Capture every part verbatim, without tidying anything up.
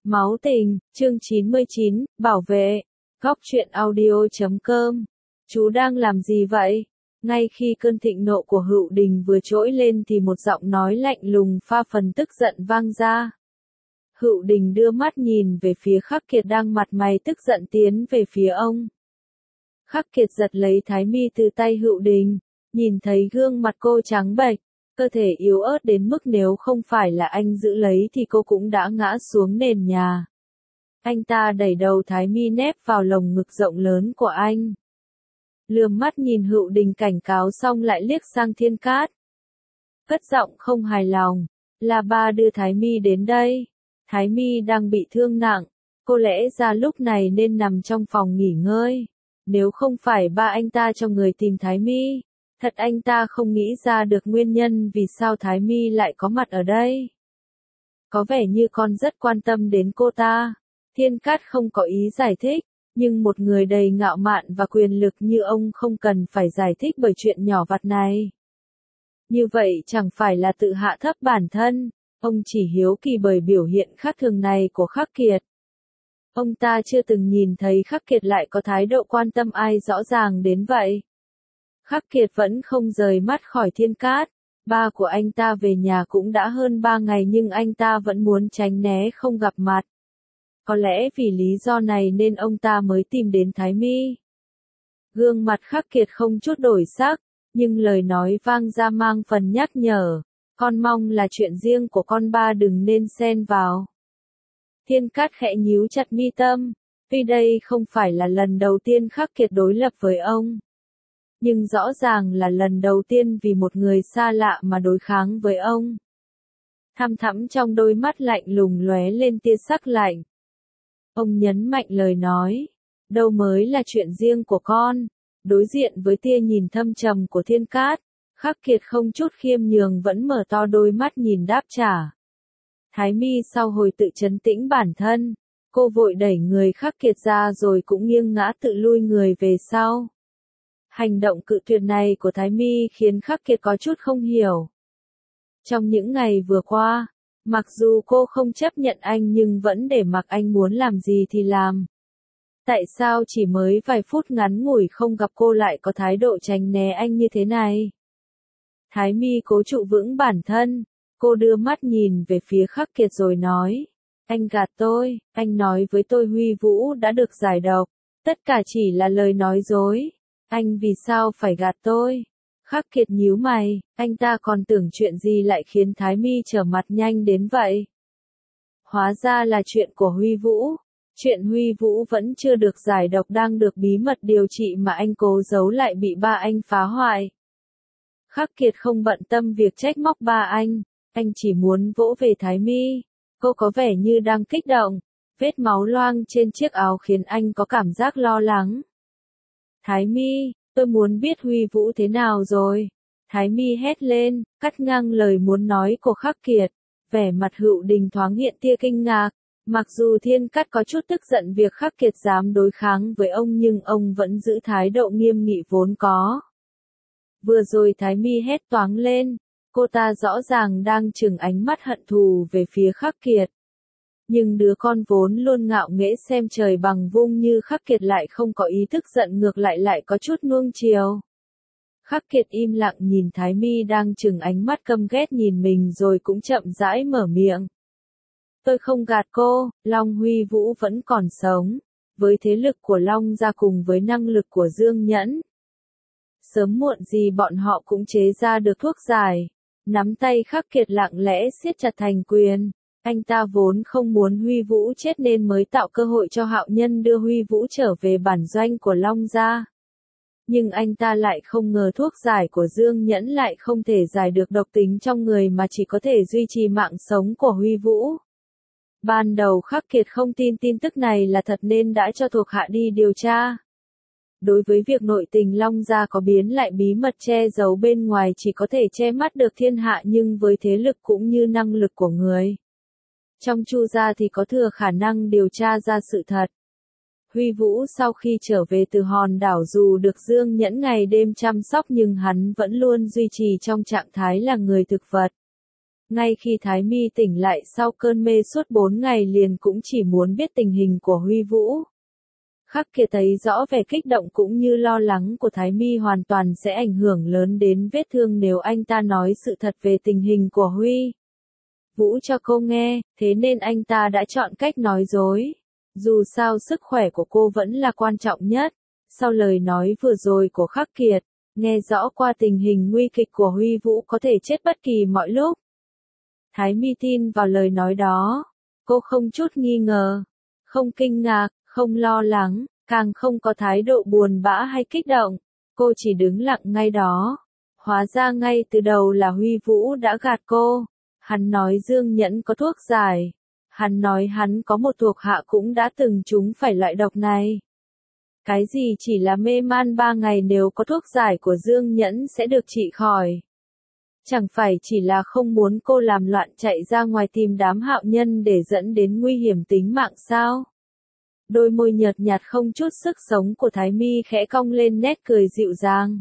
Máu tình, chương chín mươi chín, bảo vệ. Góc truyện audio chấm com. Chú đang làm gì vậy? Ngay khi cơn thịnh nộ của Hựu Đình vừa trỗi lên thì một giọng nói lạnh lùng pha phần tức giận vang ra. Hựu Đình đưa mắt nhìn về phía Khắc Kiệt đang mặt mày tức giận tiến về phía ông. Khắc Kiệt giật lấy thái mi từ tay Hựu Đình, nhìn thấy gương mặt cô trắng bệch, cơ thể yếu ớt đến mức nếu không phải là anh giữ lấy thì cô cũng đã ngã xuống nền nhà. Anh ta đẩy đầu thái mi nép vào lồng ngực rộng lớn của anh. Lườm mắt nhìn Hựu Đình cảnh cáo xong lại liếc sang Thiên Cát. Cất giọng không hài lòng, là ba đưa thái mi đến đây. Thái mi đang bị thương nặng, cô lẽ ra lúc này nên nằm trong phòng nghỉ ngơi. Nếu không phải ba anh ta cho người tìm thái mi, thật anh ta không nghĩ ra được nguyên nhân vì sao thái mi lại có mặt ở đây. Có vẻ như con rất quan tâm đến cô ta. Thiên Cát không có ý giải thích, nhưng một người đầy ngạo mạn và quyền lực như ông không cần phải giải thích bởi chuyện nhỏ vặt này. Như vậy chẳng phải là tự hạ thấp bản thân, ông chỉ hiếu kỳ bởi biểu hiện khác thường này của Khắc Kiệt. Ông ta chưa từng nhìn thấy Khắc Kiệt lại có thái độ quan tâm ai rõ ràng đến vậy. Khắc Kiệt vẫn không rời mắt khỏi Thiên Cát. Ba của anh ta về nhà cũng đã hơn ba ngày nhưng anh ta vẫn muốn tránh né không gặp mặt. Có lẽ vì lý do này nên ông ta mới tìm đến thái mi. Gương mặt Khắc Kiệt không chút đổi sắc, nhưng lời nói vang ra mang phần nhắc nhở. Con mong là chuyện riêng của con, ba đừng nên xen vào. Thiên Cát khẽ nhíu chặt mi tâm, vì đây không phải là lần đầu tiên Khắc Kiệt đối lập với ông. Nhưng rõ ràng là lần đầu tiên vì một người xa lạ mà đối kháng với ông. Thăm thẳm trong đôi mắt lạnh lùng lóe lên tia sắc lạnh. Ông nhấn mạnh lời nói, đâu mới là chuyện riêng của con. Đối diện với tia nhìn thâm trầm của Thiên Cát, Khắc Kiệt không chút khiêm nhường vẫn mở to đôi mắt nhìn đáp trả. Thái mi sau hồi tự trấn tĩnh bản thân, cô vội đẩy người Khắc Kiệt ra rồi cũng nghiêng ngã tự lui người về sau. Hành động cự tuyệt này của Thái mi khiến Khắc Kiệt có chút không hiểu. Trong những ngày vừa qua, mặc dù cô không chấp nhận anh nhưng vẫn để mặc anh muốn làm gì thì làm. Tại sao chỉ mới vài phút ngắn ngủi không gặp cô lại có thái độ tránh né anh như thế này? Thái mi cố trụ vững bản thân, cô đưa mắt nhìn về phía Khắc Kiệt rồi nói. Anh gạt tôi, anh nói với tôi Huy Vũ đã được giải độc, tất cả chỉ là lời nói dối. Anh vì sao phải gạt tôi? Khắc Kiệt nhíu mày, anh ta còn tưởng chuyện gì lại khiến Thái mi trở mặt nhanh đến vậy? Hóa ra là chuyện của Huy Vũ. Chuyện Huy Vũ vẫn chưa được giải độc đang được bí mật điều trị mà anh cố giấu lại bị ba anh phá hoại. Khắc Kiệt không bận tâm việc trách móc ba anh, anh chỉ muốn vỗ về Thái mi. Cô có vẻ như đang kích động, vết máu loang trên chiếc áo khiến anh có cảm giác lo lắng. Thái mi, tôi muốn biết Huy Vũ thế nào rồi. Thái mi hét lên, cắt ngang lời muốn nói của Khắc Kiệt. Vẻ mặt Hựu Đình thoáng hiện tia kinh ngạc. Mặc dù Thiên Cát có chút tức giận việc Khắc Kiệt dám đối kháng với ông nhưng ông vẫn giữ thái độ nghiêm nghị vốn có. Vừa rồi Thái mi hét toáng lên, cô ta rõ ràng đang trừng ánh mắt hận thù về phía Khắc Kiệt. Nhưng đứa con vốn luôn ngạo nghễ xem trời bằng vung như Khắc Kiệt lại không có ý thức giận, ngược lại lại có chút nuông chiều. Khắc Kiệt im lặng nhìn Thái mi đang trừng ánh mắt căm ghét nhìn mình rồi cũng chậm rãi mở miệng. Tôi không gạt cô, Long Huy Vũ vẫn còn sống. Với thế lực của Long gia cùng với năng lực của Dương Nhẫn, sớm muộn gì bọn họ cũng chế ra được thuốc giải. Nắm tay Khắc Kiệt lặng lẽ siết chặt thành quyền. Anh ta vốn không muốn Huy Vũ chết nên mới tạo cơ hội cho Hạo Nhân đưa Huy Vũ trở về bản doanh của Long gia. Nhưng anh ta lại không ngờ thuốc giải của Dương Nhẫn lại không thể giải được độc tính trong người mà chỉ có thể duy trì mạng sống của Huy Vũ. Ban đầu Khắc Kiệt không tin tin tức này là thật nên đã cho thuộc hạ đi điều tra. Đối với việc nội tình Long gia có biến lại bí mật che giấu bên ngoài chỉ có thể che mắt được thiên hạ, nhưng với thế lực cũng như năng lực của người trong Chu gia thì có thừa khả năng điều tra ra sự thật. Huy Vũ sau khi trở về từ hòn đảo dù được Dương Nhẫn ngày đêm chăm sóc nhưng hắn vẫn luôn duy trì trong trạng thái là người thực vật. Ngay khi Thái Mi tỉnh lại sau cơn mê suốt bốn ngày liền cũng chỉ muốn biết tình hình của Huy Vũ. Khắc Kiệt thấy rõ vẻ kích động cũng như lo lắng của Thái Mi hoàn toàn sẽ ảnh hưởng lớn đến vết thương nếu anh ta nói sự thật về tình hình của Huy Vũ cho cô nghe, thế nên anh ta đã chọn cách nói dối. Dù sao sức khỏe của cô vẫn là quan trọng nhất. Sau lời nói vừa rồi của Khắc Kiệt, nghe rõ qua tình hình nguy kịch của Huy Vũ có thể chết bất kỳ mọi lúc. Thái Mi tin vào lời nói đó. Cô không chút nghi ngờ, không kinh ngạc, không lo lắng, càng không có thái độ buồn bã hay kích động. Cô chỉ đứng lặng ngay đó. Hóa ra ngay từ đầu là Huy Vũ đã gạt cô. Hắn nói Dương Nhẫn có thuốc giải. Hắn nói hắn có một thuộc hạ cũng đã từng trúng phải loại độc này. Cái gì chỉ là mê man ba ngày nếu có thuốc giải của Dương Nhẫn sẽ được trị khỏi. Chẳng phải chỉ là không muốn cô làm loạn chạy ra ngoài tìm đám hạo nhân để dẫn đến nguy hiểm tính mạng sao? Đôi môi nhợt nhạt không chút sức sống của Thái Mi khẽ cong lên nét cười dịu dàng.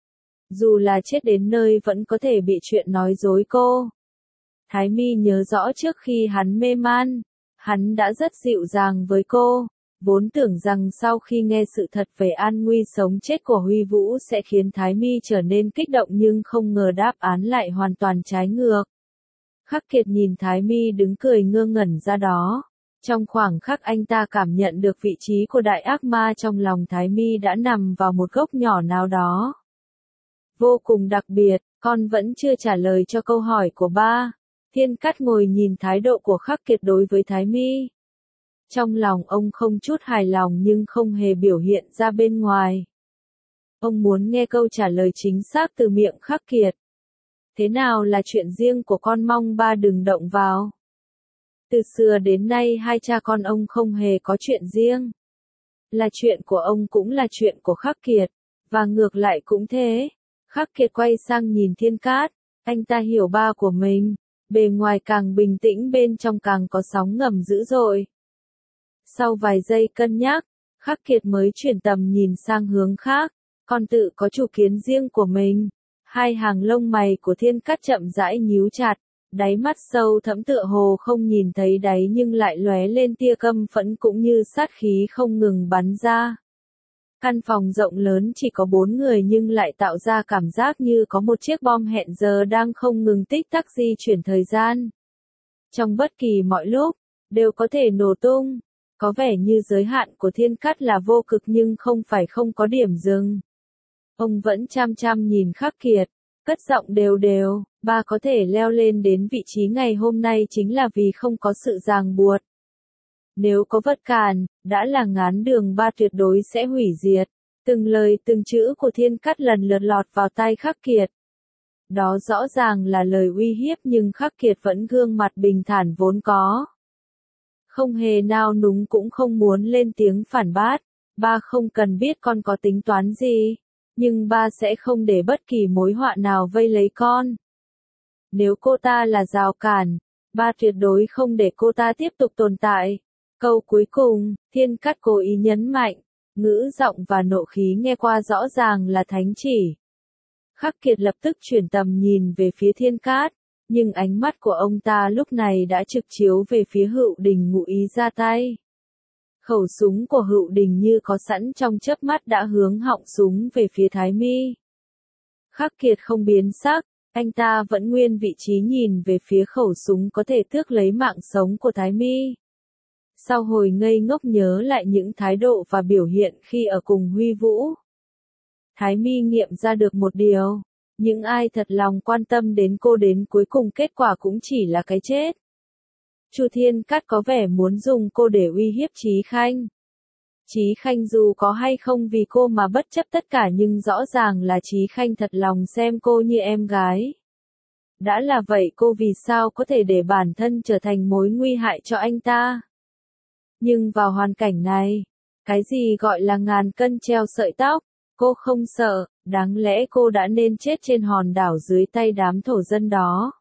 Dù là chết đến nơi vẫn có thể bị chuyện nói dối cô. Thái Mi nhớ rõ trước khi hắn mê man, hắn đã rất dịu dàng với cô. Vốn tưởng rằng sau khi nghe sự thật về an nguy sống chết của Huy Vũ sẽ khiến Thái Mi trở nên kích động nhưng không ngờ đáp án lại hoàn toàn trái ngược. Khắc Kiệt nhìn Thái Mi đứng cười ngơ ngẩn ra đó. Trong khoảng khắc anh ta cảm nhận được vị trí của đại ác ma trong lòng Thái Mi đã nằm vào một góc nhỏ nào đó. Vô cùng đặc biệt, con vẫn chưa trả lời cho câu hỏi của ba. Thiên Cát ngồi nhìn thái độ của Khắc Kiệt đối với Thái Mi. Trong lòng ông không chút hài lòng nhưng không hề biểu hiện ra bên ngoài. Ông muốn nghe câu trả lời chính xác từ miệng Khắc Kiệt. Thế nào là chuyện riêng của con, mong ba đừng động vào. Từ xưa đến nay hai cha con ông không hề có chuyện riêng. Là chuyện của ông cũng là chuyện của Khắc Kiệt. Và ngược lại cũng thế. Khắc Kiệt quay sang nhìn Thiên Cát. Anh ta hiểu ba của mình. Bề ngoài càng bình tĩnh bên trong càng có sóng ngầm dữ dội. Sau vài giây cân nhắc, Khắc Kiệt mới chuyển tầm nhìn sang hướng khác. Con tự có chủ kiến riêng của mình. Hai hàng lông mày của Thiên Cát chậm rãi nhíu chặt. Đáy mắt sâu thẫm tựa hồ không nhìn thấy đáy nhưng lại lóe lên tia căm phẫn cũng như sát khí không ngừng bắn ra. Căn phòng rộng lớn chỉ có bốn người nhưng lại tạo ra cảm giác như có một chiếc bom hẹn giờ đang không ngừng tích tắc di chuyển thời gian. Trong bất kỳ mọi lúc, đều có thể nổ tung. Có vẻ như giới hạn của Thiên Cát là vô cực nhưng không phải không có điểm dừng. Ông vẫn chăm chăm nhìn Khắc Kiệt, cất giọng đều đều, ba có thể leo lên đến vị trí ngày hôm nay chính là vì không có sự ràng buộc. Nếu có vật cản, đã là ngán đường ba tuyệt đối sẽ hủy diệt. Từng lời từng chữ của Thiên Cát lần lượt lọt vào tai Khắc Kiệt. Đó rõ ràng là lời uy hiếp nhưng Khắc Kiệt vẫn gương mặt bình thản vốn có. Không hề nao núng cũng không muốn lên tiếng phản bác. Ba không cần biết con có tính toán gì. Nhưng ba sẽ không để bất kỳ mối họa nào vây lấy con. Nếu cô ta là rào cản, ba tuyệt đối không để cô ta tiếp tục tồn tại. Câu cuối cùng, Thiên Cát cố ý nhấn mạnh, ngữ giọng và nộ khí nghe qua rõ ràng là thánh chỉ. Khắc Kiệt lập tức chuyển tầm nhìn về phía Thiên Cát, nhưng ánh mắt của ông ta lúc này đã trực chiếu về phía Hựu Đình ngụ ý ra tay. Khẩu súng của Hựu Đình như có sẵn trong chớp mắt đã hướng họng súng về phía Thái Mi. Khắc Kiệt không biến sắc, anh ta vẫn nguyên vị trí nhìn về phía khẩu súng có thể tước lấy mạng sống của Thái Mi. Sau hồi ngây ngốc nhớ lại những thái độ và biểu hiện khi ở cùng Huy Vũ, Thái Mi nghiệm ra được một điều, những ai thật lòng quan tâm đến cô đến cuối cùng kết quả cũng chỉ là cái chết. Chu Thiên Cát có vẻ muốn dùng cô để uy hiếp Chí Khanh. Chí Khanh dù có hay không vì cô mà bất chấp tất cả nhưng rõ ràng là Chí Khanh thật lòng xem cô như em gái. Đã là vậy cô vì sao có thể để bản thân trở thành mối nguy hại cho anh ta? Nhưng vào hoàn cảnh này, cái gì gọi là ngàn cân treo sợi tóc, cô không sợ, đáng lẽ cô đã nên chết trên hòn đảo dưới tay đám thổ dân đó.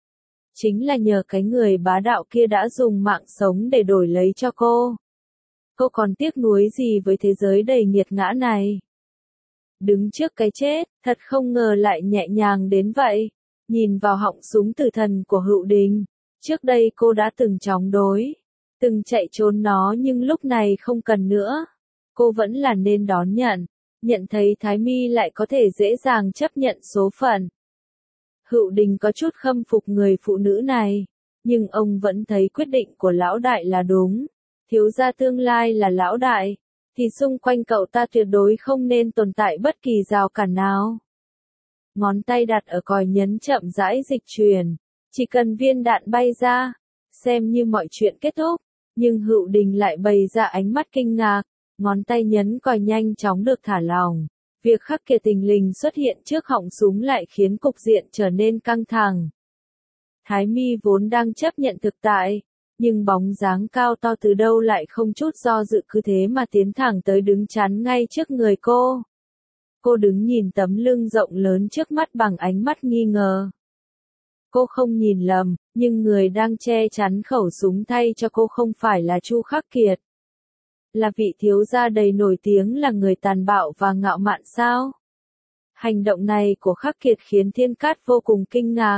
Chính là nhờ cái người bá đạo kia đã dùng mạng sống để đổi lấy cho cô. Cô còn tiếc nuối gì với thế giới đầy nghiệt ngã này? Đứng trước cái chết, thật không ngờ lại nhẹ nhàng đến vậy. nhìn vào họng súng tử thần của Hựu Đình. Trước đây cô đã từng chống đối, từng chạy trốn nó nhưng lúc này không cần nữa. Cô vẫn là nên đón nhận, nhận thấy Thái Mi lại có thể dễ dàng chấp nhận số phận. Hựu Đình có chút khâm phục người phụ nữ này, nhưng ông vẫn thấy quyết định của lão đại là đúng. Thiếu gia tương lai là lão đại, thì xung quanh cậu ta tuyệt đối không nên tồn tại bất kỳ rào cản nào. Ngón tay đặt ở còi nhấn chậm rãi dịch chuyển, chỉ cần viên đạn bay ra, xem như mọi chuyện kết thúc. Nhưng Hựu Đình lại bày ra ánh mắt kinh ngạc, ngón tay nhấn còi nhanh chóng được thả lỏng. Việc Khắc Kiệt tình lình xuất hiện trước họng súng lại khiến cục diện trở nên căng thẳng. Thái Mi vốn đang chấp nhận thực tại, nhưng bóng dáng cao to từ đâu lại không chút do dự cứ thế mà tiến thẳng tới đứng chắn ngay trước người cô. Cô đứng nhìn tấm lưng rộng lớn trước mắt bằng ánh mắt nghi ngờ. Cô không nhìn lầm, nhưng người đang che chắn khẩu súng thay cho cô không phải là Chu Khắc Kiệt. Là vị thiếu gia đầy nổi tiếng là người tàn bạo và ngạo mạn sao? Hành động này của Khắc Kiệt khiến Thiên Cát vô cùng kinh ngạc.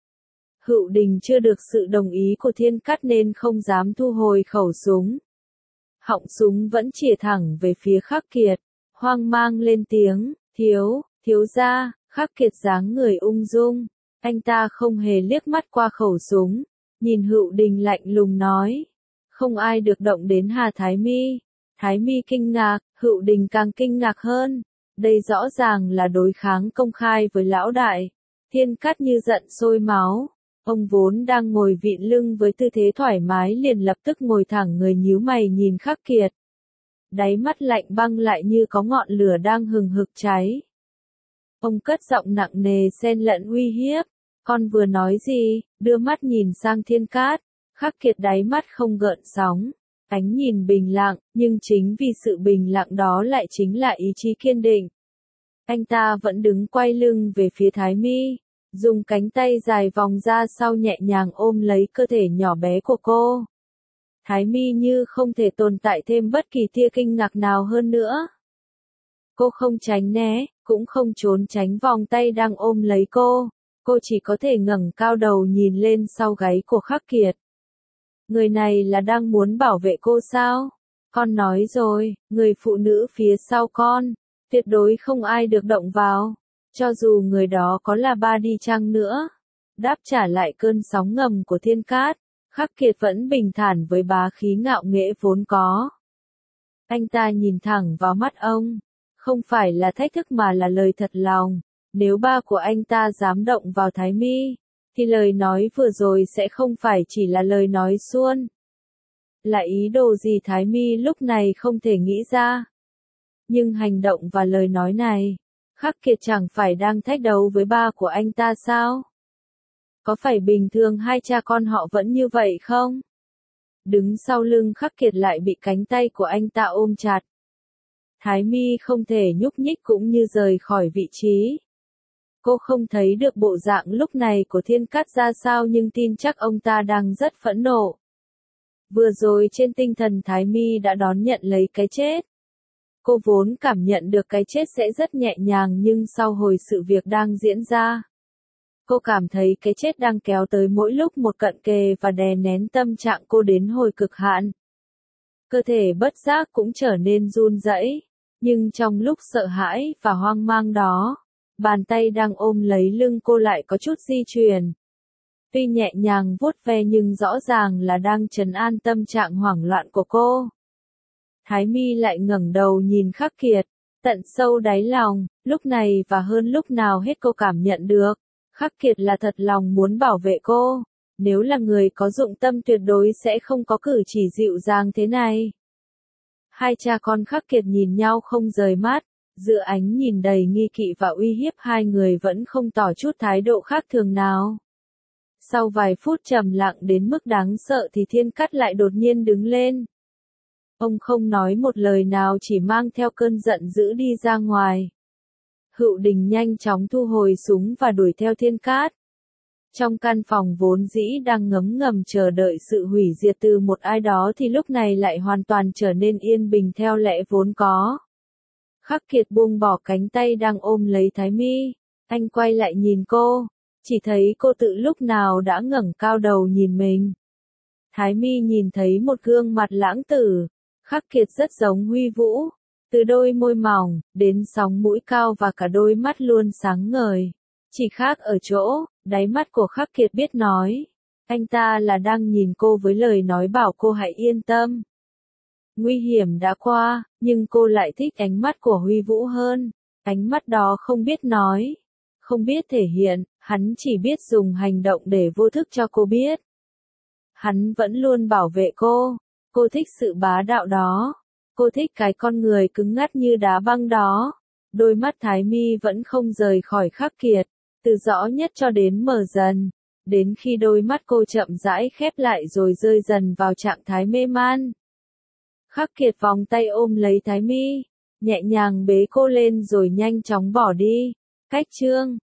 Hựu Đình chưa được sự đồng ý của Thiên Cát nên không dám thu hồi khẩu súng. Họng súng vẫn chĩa thẳng về phía Khắc Kiệt, hoang mang lên tiếng, thiếu, thiếu gia. Khắc Kiệt dáng người ung dung, anh ta không hề liếc mắt qua khẩu súng, nhìn Hựu Đình lạnh lùng nói, không ai được động đến Hà Thái Mi. Thái Mi kinh ngạc, Hựu Đình càng kinh ngạc hơn, đây rõ ràng là đối kháng công khai với lão đại. Thiên Cát như giận sôi máu, ông vốn đang ngồi vịn lưng với tư thế thoải mái liền lập tức ngồi thẳng người nhíu mày nhìn Khắc Kiệt. Đáy mắt lạnh băng lại như có ngọn lửa đang hừng hực cháy. Ông cất giọng nặng nề xen lẫn uy hiếp, con vừa nói gì? Đưa mắt nhìn sang Thiên Cát, Khắc Kiệt đáy mắt không gợn sóng, ánh nhìn bình lặng, nhưng chính vì sự bình lặng đó lại chính là ý chí kiên định. Anh ta vẫn đứng quay lưng về phía Thái Mi, dùng cánh tay dài vòng ra sau nhẹ nhàng ôm lấy cơ thể nhỏ bé của cô. Thái Mi như không thể tồn tại thêm bất kỳ tia kinh ngạc nào hơn nữa. Cô không tránh né, cũng không trốn tránh vòng tay đang ôm lấy cô, cô chỉ có thể ngẩng cao đầu nhìn lên sau gáy của Khắc Kiệt. Người này là đang muốn bảo vệ cô sao? Con nói rồi, người phụ nữ phía sau con, tuyệt đối không ai được động vào, cho dù người đó có là ba đi chăng nữa. Đáp trả lại cơn sóng ngầm của Thiên Cát, Khắc Kiệt vẫn bình thản với bá khí ngạo nghễ vốn có. Anh ta nhìn thẳng vào mắt ông, không phải là thách thức mà là lời thật lòng. Nếu ba của anh ta dám động vào Thái Mi, thì lời nói vừa rồi sẽ không phải chỉ là lời nói suông. Là ý đồ gì Thái Mi lúc này không thể nghĩ ra. Nhưng hành động và lời nói này, Khắc Kiệt chẳng phải đang thách đấu với ba của anh ta sao? Có phải bình thường hai cha con họ vẫn như vậy không? Đứng sau lưng Khắc Kiệt lại bị cánh tay của anh ta ôm chặt. Thái Mi không thể nhúc nhích cũng như rời khỏi vị trí. Cô không thấy được bộ dạng lúc này của Thiên Cát ra sao nhưng tin chắc ông ta đang rất phẫn nộ. Vừa rồi trên tinh thần Thái Mi đã đón nhận lấy cái chết. Cô vốn cảm nhận được cái chết sẽ rất nhẹ nhàng nhưng sau hồi sự việc đang diễn ra, cô cảm thấy cái chết đang kéo tới mỗi lúc một cận kề và đè nén tâm trạng cô đến hồi cực hạn. Cơ thể bất giác cũng trở nên run rẩy, nhưng trong lúc sợ hãi và hoang mang đó, bàn tay đang ôm lấy lưng cô lại có chút di chuyển. Tuy nhẹ nhàng vuốt ve nhưng rõ ràng là đang trấn an tâm trạng hoảng loạn của cô. Thái Mi lại ngẩng đầu nhìn Khắc Kiệt, tận sâu đáy lòng, lúc này và hơn lúc nào hết cô cảm nhận được, Khắc Kiệt là thật lòng muốn bảo vệ cô, nếu là người có dụng tâm tuyệt đối sẽ không có cử chỉ dịu dàng thế này. Hai cha con Khắc Kiệt nhìn nhau không rời mắt, giữa ánh nhìn đầy nghi kỵ và uy hiếp hai người vẫn không tỏ chút thái độ khác thường nào. Sau vài phút trầm lặng đến mức đáng sợ thì Thiên Cát lại đột nhiên đứng lên. Ông không nói một lời nào chỉ mang theo cơn giận dữ đi ra ngoài. Hựu Đình nhanh chóng thu hồi súng và đuổi theo Thiên Cát. Trong căn phòng vốn dĩ đang ngấm ngầm chờ đợi sự hủy diệt từ một ai đó thì lúc này lại hoàn toàn trở nên yên bình theo lẽ vốn có. Khắc Kiệt buông bỏ cánh tay đang ôm lấy Thái Mi, anh quay lại nhìn cô, chỉ thấy cô tự lúc nào đã ngẩng cao đầu nhìn mình. Thái Mi nhìn thấy một gương mặt lãng tử, khắc nghiệt rất giống Huy Vũ, từ đôi môi mỏng, đến sóng mũi cao và cả đôi mắt luôn sáng ngời. Chỉ khác ở chỗ, đáy mắt của Khắc Kiệt biết nói. Anh ta là đang nhìn cô với lời nói bảo cô hãy yên tâm. Nguy hiểm đã qua, nhưng cô lại thích ánh mắt của Huy Vũ hơn. Ánh mắt đó không biết nói, không biết thể hiện, hắn chỉ biết dùng hành động để vô thức cho cô biết. Hắn vẫn luôn bảo vệ cô, cô thích sự bá đạo đó, cô thích cái con người cứng ngắt như đá băng đó. Đôi mắt Thái Mi vẫn không rời khỏi Khắc Kiệt, từ rõ nhất cho đến mờ dần, đến khi đôi mắt cô chậm rãi khép lại rồi rơi dần vào trạng thái mê man. Khắc Kiệt vòng tay ôm lấy Thái Mi, nhẹ nhàng bế cô lên rồi nhanh chóng bỏ đi. Cách chương